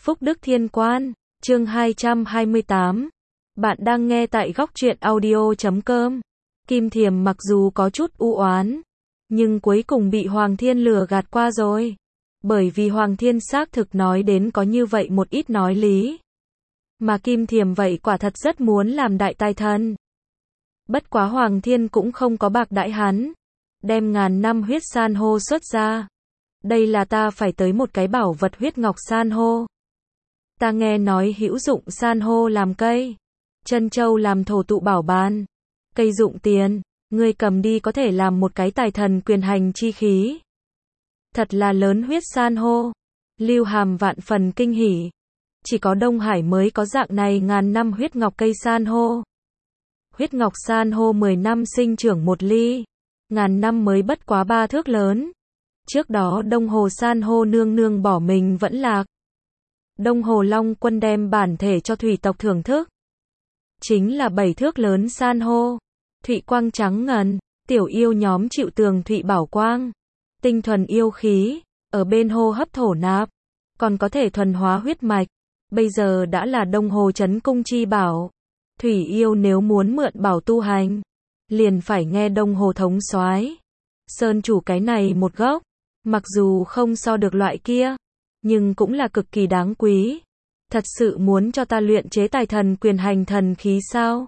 Phúc Đức Thiên Quan, chương 228. Bạn đang nghe tại góc truyện audio.com. Kim Thiềm mặc dù có chút u oán, nhưng cuối cùng bị Hoàng Thiên lừa gạt qua rồi. Bởi vì Hoàng Thiên xác thực nói đến có như vậy một ít nói lý. Mà Kim Thiềm vậy quả thật rất muốn làm đại tài thần. Bất quá Hoàng Thiên cũng không có bạc đãi hắn. Đem 1000 năm huyết san hô xuất ra. Đây là ta phải tới một cái bảo vật huyết ngọc san hô. Ta nghe nói hữu dụng san hô làm cây, chân châu làm thổ tụ bảo bán. Cây dụng tiền, ngươi cầm đi có thể làm một cái tài thần quyền hành chi khí. Thật là lớn huyết san hô. Lưu Hàm vạn phần kinh hỉ. Chỉ có Đông Hải mới có dạng này 1000 năm huyết ngọc cây san hô. Huyết ngọc san hô 10 năm sinh trưởng 1 ly, 1000 năm mới bất quá 3 thước lớn. Trước đó Đông Hồ san hô nương nương bỏ mình vẫn lạc. Đông Hồ Long Quân đem bản thể cho thủy tộc thưởng thức. Chính là 7 thước lớn san hô. Thụy quang trắng ngần, tiểu yêu nhóm chịu tường thụy bảo quang. Tinh thuần yêu khí, ở bên hô hấp thổ nạp, còn có thể thuần hóa huyết mạch. Bây giờ đã là Đông Hồ Trấn Cung chi bảo. Thủy yêu nếu muốn mượn bảo tu hành, liền phải nghe Đông Hồ thống soái. Sơn chủ cái này một gốc, mặc dù không so được loại kia, nhưng cũng là cực kỳ đáng quý. Thật sự muốn cho ta luyện chế tài thần quyền hành thần khí sao?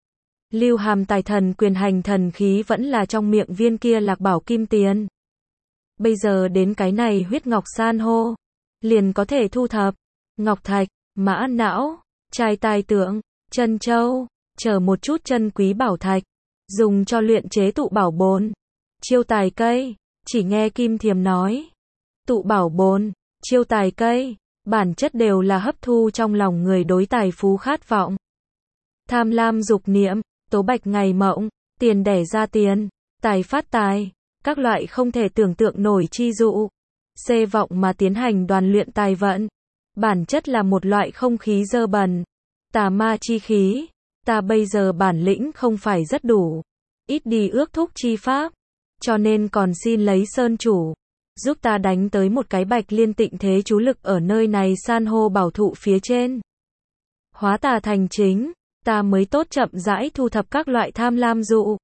Lưu Hàm tài thần quyền hành thần khí vẫn là trong miệng viên kia lạc bảo kim tiền. Bây giờ đến cái này huyết ngọc san hô, liền có thể thu thập ngọc thạch, mã não, trai tài tượng, chân châu, chờ một chút chân quý bảo thạch, dùng cho luyện chế tụ bảo bồn, chiêu tài cây. Chỉ nghe Kim Thiềm nói, tụ bảo bồn, chiêu tài cây, bản chất đều là hấp thu trong lòng người đối tài phú khát vọng. Tham lam dục niệm, tố bạch ngày mộng, tiền đẻ ra tiền, tài phát tài, các loại không thể tưởng tượng nổi chi dụ. Xê vọng mà tiến hành đoàn luyện tài vận, bản chất là một loại không khí dơ bẩn, tà ma chi khí. Ta bây giờ bản lĩnh không phải rất đủ, ít đi ước thúc chi pháp, cho nên còn xin lấy Sơn chủ giúp ta đánh tới một cái bạch liên tịnh thế chú lực ở nơi này san hô bảo thụ phía trên. Hóa tà thành chính, ta mới tốt chậm rãi thu thập các loại tham lam dụ.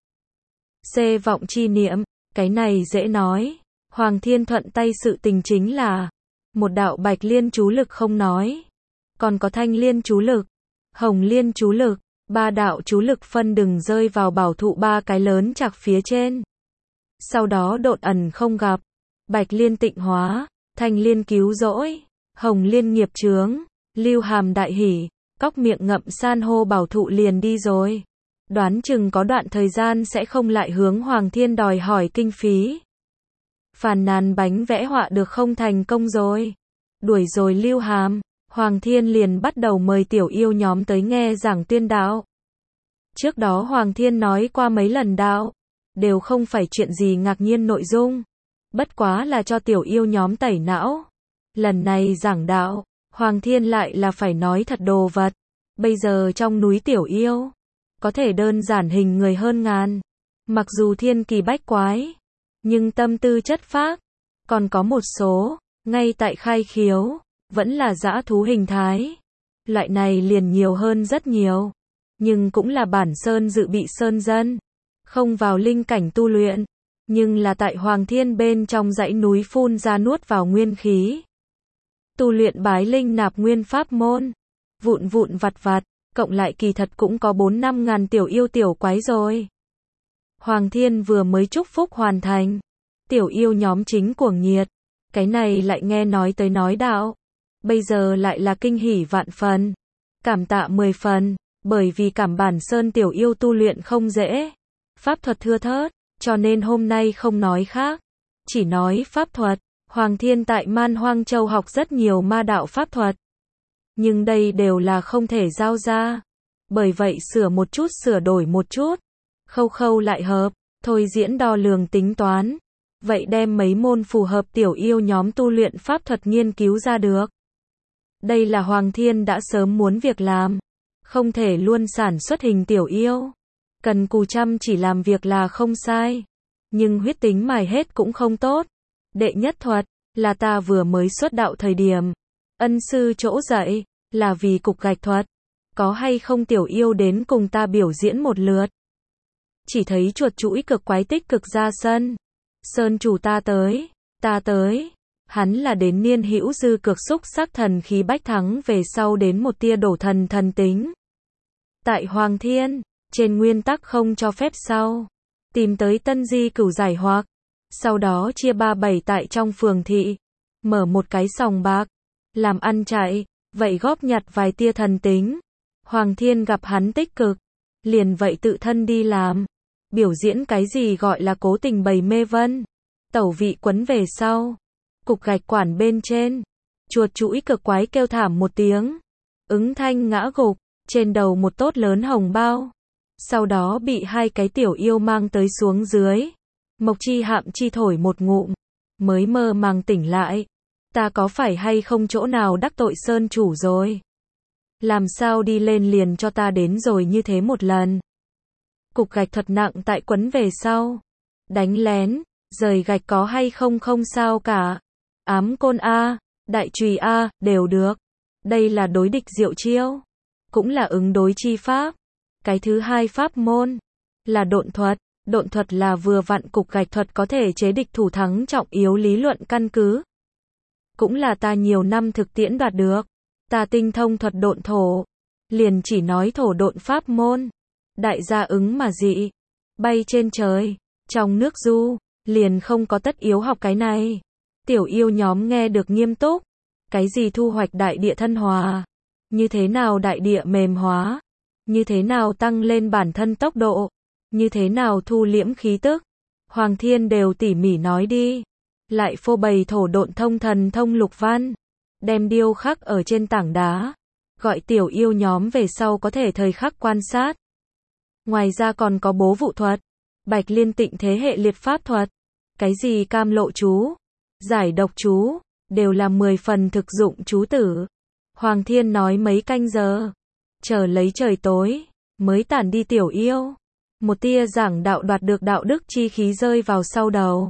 Xê vọng chi niệm, cái này dễ nói. Hoàng Thiên thuận tay sự tình chính là một đạo bạch liên chú lực không nói, còn có thanh liên chú lực, hồng liên chú lực, 3 đạo chú lực phân đừng rơi vào bảo thụ 3 cái lớn chạc phía trên. Sau đó độn ẩn không gặp, bạch liên tịnh hóa, thanh liên cứu rỗi, hồng liên nghiệp chướng. Lưu Hàm đại hỉ, cóc miệng ngậm san hô bảo thụ liền đi rồi. Đoán chừng có đoạn thời gian sẽ không lại hướng Hoàng Thiên đòi hỏi kinh phí. Phàn nàn bánh vẽ họa được không thành công rồi. Đuổi rồi Lưu Hàm, Hoàng Thiên liền bắt đầu mời tiểu yêu nhóm tới nghe giảng tuyên đạo. Trước đó Hoàng Thiên nói qua mấy lần đạo, đều không phải chuyện gì ngạc nhiên nội dung, bất quá là cho tiểu yêu nhóm tẩy não. Lần này giảng đạo, Hoàng Thiên lại là phải nói thật đồ vật. Bây giờ trong núi tiểu yêu, có thể đơn giản hình người hơn 1000. Mặc dù thiên kỳ bách quái, nhưng tâm tư chất phác, còn có một số, ngay tại khai khiếu, vẫn là dã thú hình thái. Loại này liền nhiều hơn rất nhiều, nhưng cũng là bản sơn dự bị sơn dân, không vào linh cảnh tu luyện, nhưng là tại Hoàng Thiên bên trong dãy núi phun ra nuốt vào nguyên khí. Tu luyện bái linh nạp nguyên pháp môn, vụn vụn vặt vặt, cộng lại kỳ thật cũng có 4-5 ngàn tiểu yêu tiểu quái rồi. Hoàng Thiên vừa mới chúc phúc hoàn thành, tiểu yêu nhóm chính cuồng nhiệt, cái này lại nghe nói tới nói đạo, bây giờ lại là kinh hỉ vạn phần, cảm tạ 10 phần, bởi vì cảm bản sơn tiểu yêu tu luyện không dễ, pháp thuật thưa thớt, cho nên hôm nay không nói khác, chỉ nói pháp thuật. Hoàng Thiên tại Man Hoang Châu học rất nhiều ma đạo pháp thuật, nhưng đây đều là không thể giao ra, bởi vậy sửa một chút sửa đổi một chút, khâu khâu lại hợp, thôi diễn đo lường tính toán, vậy đem mấy môn phù hợp tiểu yêu nhóm tu luyện pháp thuật nghiên cứu ra được. Đây là Hoàng Thiên đã sớm muốn việc làm, không thể luôn sản xuất hình tiểu yêu, cần cù chăm chỉ làm việc là không sai, nhưng huyết tính mài hết cũng không tốt. Đệ nhất thuật, là ta vừa mới xuất đạo thời điểm, ân sư chỗ dạy, là vì cục gạch thuật. Có hay không tiểu yêu đến cùng ta biểu diễn một lượt? Chỉ thấy chuột chuỗi cực quái tích cực ra sân. Sơn chủ ta tới. Hắn là đến niên hữu dư cực xúc sắc thần khí bách thắng về sau đến một tia đổ thần thần tính. Tại Hoàng Thiên, trên nguyên tắc không cho phép sau. Tìm tới tân di cửu giải hoặc. Sau đó chia 3-7 tại trong phường thị. Mở một cái sòng bạc. Làm ăn chạy, vậy góp nhặt vài tia thần tính. Hoàng Thiên gặp hắn tích cực. Liền vậy tự thân đi làm. Biểu diễn cái gì gọi là cố tình bày mê vân. Tẩu vị quấn về sau. Cục gạch quản bên trên. Chuột chuỗi cực quái kêu thảm một tiếng. Ứng thanh ngã gục. Trên đầu một tốt lớn hồng bao. Sau đó bị 2 cái tiểu yêu mang tới xuống dưới. Mộc Chi Hạm Chi thổi một ngụm. Mới mơ màng tỉnh lại. Ta có phải hay không chỗ nào đắc tội sơn chủ rồi? Làm sao đi lên liền cho ta đến rồi như thế một lần? Cục gạch thuật nặng tại quấn về sau. Đánh lén, rời gạch có hay không không sao cả. Ám côn A, đại chùy A, đều được. Đây là đối địch diệu chiêu. Cũng là ứng đối chi pháp. Cái thứ hai pháp môn là độn thuật. Độn thuật là vừa vặn cục gạch thuật có thể chế địch thủ thắng trọng yếu lý luận căn cứ. Cũng là ta nhiều năm thực tiễn đoạt được. Ta tinh thông thuật độn thổ. Liền chỉ nói thổ độn pháp môn. Đại gia ứng mà dị. Bay trên trời, trong nước du, liền không có tất yếu học cái này. Tiểu yêu nhóm nghe được nghiêm túc. Cái gì thu hoạch đại địa thân hòa? Như thế nào đại địa mềm hóa? Như thế nào tăng lên bản thân tốc độ? Như thế nào thu liễm khí tức? Hoàng Thiên đều tỉ mỉ nói đi. Lại phô bày thổ độn thông thần thông lục văn. Đem điêu khắc ở trên tảng đá. Gọi tiểu yêu nhóm về sau có thể thời khắc quan sát. Ngoài ra còn có bố vụ thuật. Bạch liên tịnh thế hệ liệt pháp thuật. Cái gì cam lộ chú, giải độc chú, đều là 10 phần thực dụng chú tử. Hoàng Thiên nói mấy canh giờ. Chờ lấy trời tối, mới tản đi tiểu yêu. Một tia giảng đạo đoạt được đạo đức chi khí rơi vào sau đầu.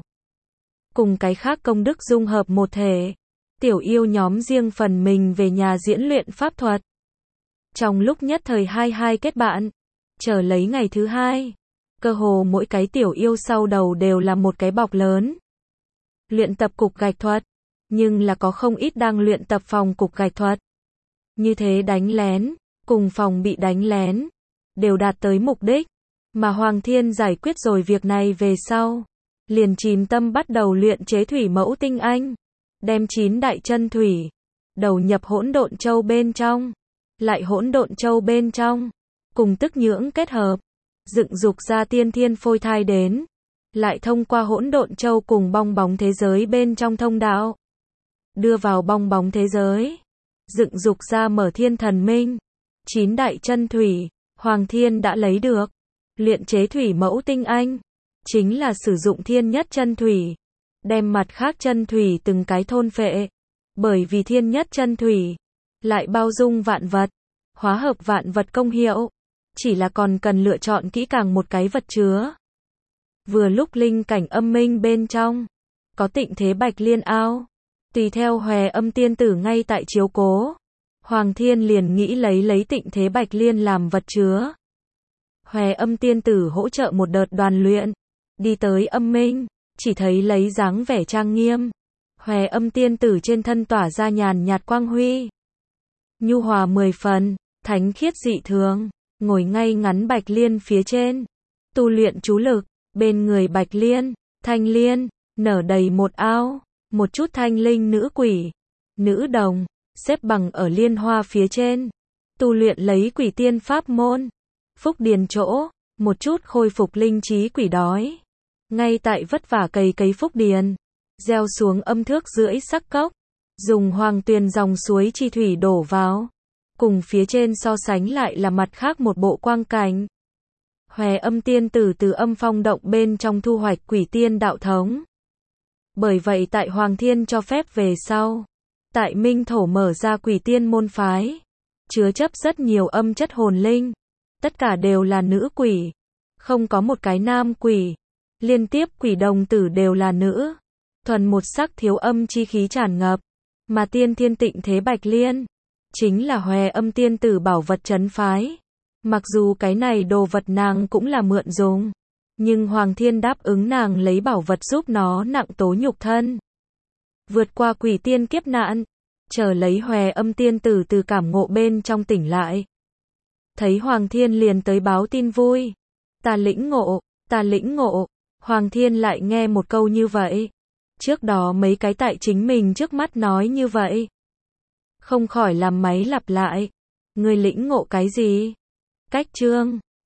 Cùng cái khác công đức dung hợp một thể. Tiểu yêu nhóm riêng phần mình về nhà diễn luyện pháp thuật. Trong lúc nhất thời hai kết bạn. Chờ lấy ngày thứ 2. Cơ hồ mỗi cái tiểu yêu sau đầu đều là một cái bọc lớn. Luyện tập cục gạch thuật. Nhưng là có không ít đang luyện tập phòng cục gạch thuật. Như thế đánh lén, cùng phòng bị đánh lén. Đều đạt tới mục đích. Mà Hoàng Thiên giải quyết rồi việc này về sau. Liền chìm tâm bắt đầu luyện chế thủy mẫu tinh anh. Đem 9 đại chân thủy. Đầu nhập hỗn độn châu bên trong. Lại hỗn độn châu bên trong. Cùng tức nhưỡng kết hợp. Dựng dục ra tiên thiên phôi thai đến. Lại thông qua hỗn độn châu cùng bong bóng thế giới bên trong thông đạo. Đưa vào bong bóng thế giới. Dựng dục ra mở thiên thần minh. 9 đại chân thủy. Hoàng Thiên đã lấy được. Luyện chế thủy mẫu tinh anh. Chính là sử dụng thiên nhất chân thủy. Đem mặt khác chân thủy từng cái thôn phệ. Bởi vì thiên nhất chân thủy. Lại bao dung vạn vật. Hóa hợp vạn vật công hiệu. Chỉ là còn cần lựa chọn kỹ càng một cái vật chứa. Vừa lúc linh cảnh âm minh bên trong. Có tịnh thế bạch liên ao. Tùy theo Hòe Âm tiên tử ngay tại chiếu cố. Hoàng Thiên liền nghĩ lấy tịnh thế bạch liên làm vật chứa. Hòe Âm tiên tử hỗ trợ một đợt đoàn luyện. Đi tới âm minh. Chỉ thấy lấy dáng vẻ trang nghiêm. Hòe Âm tiên tử trên thân tỏa ra nhàn nhạt quang huy. Nhu hòa 10 phần. Thánh khiết dị thường. Ngồi ngay ngắn bạch liên phía trên. Tu luyện chú lực. Bên người bạch liên, thanh liên, nở đầy một ao. Một chút thanh linh nữ quỷ, nữ đồng, xếp bằng ở liên hoa phía trên. Tu luyện lấy quỷ tiên pháp môn. Phúc điền chỗ, một chút khôi phục linh trí quỷ đói. Ngay tại vất vả cấy phúc điền. Gieo xuống âm thước rưỡi sắc cốc. Dùng hoàng tuyền dòng suối chi thủy đổ vào. Cùng phía trên so sánh lại là mặt khác một bộ quang cảnh. Hòe Âm tiên tử từ âm phong động bên trong thu hoạch quỷ tiên đạo thống. Bởi vậy tại Hoàng Thiên cho phép về sau. Tại Minh Thổ mở ra quỷ tiên môn phái. Chứa chấp rất nhiều âm chất hồn linh. Tất cả đều là nữ quỷ. Không có một cái nam quỷ. Liên tiếp quỷ đồng tử đều là nữ. Thuần một sắc thiếu âm chi khí tràn ngập. Mà tiên thiên tịnh thế Bạch Liên, chính là Hòe Âm tiên tử bảo vật trấn phái. Mặc dù cái này đồ vật nàng cũng là mượn dùng, nhưng Hoàng Thiên đáp ứng nàng lấy bảo vật giúp nó nặng tố nhục thân, vượt qua quỷ tiên kiếp nạn, chờ lấy Hòe Âm tiên tử từ cảm ngộ bên trong tỉnh lại. Thấy Hoàng Thiên liền tới báo tin vui. Ta lĩnh ngộ, ta lĩnh ngộ. Hoàng Thiên lại nghe một câu như vậy. Trước đó mấy cái tại chính mình trước mắt nói như vậy, không khỏi làm máy lặp lại. Ngươi lĩnh ngộ cái gì? Cách chương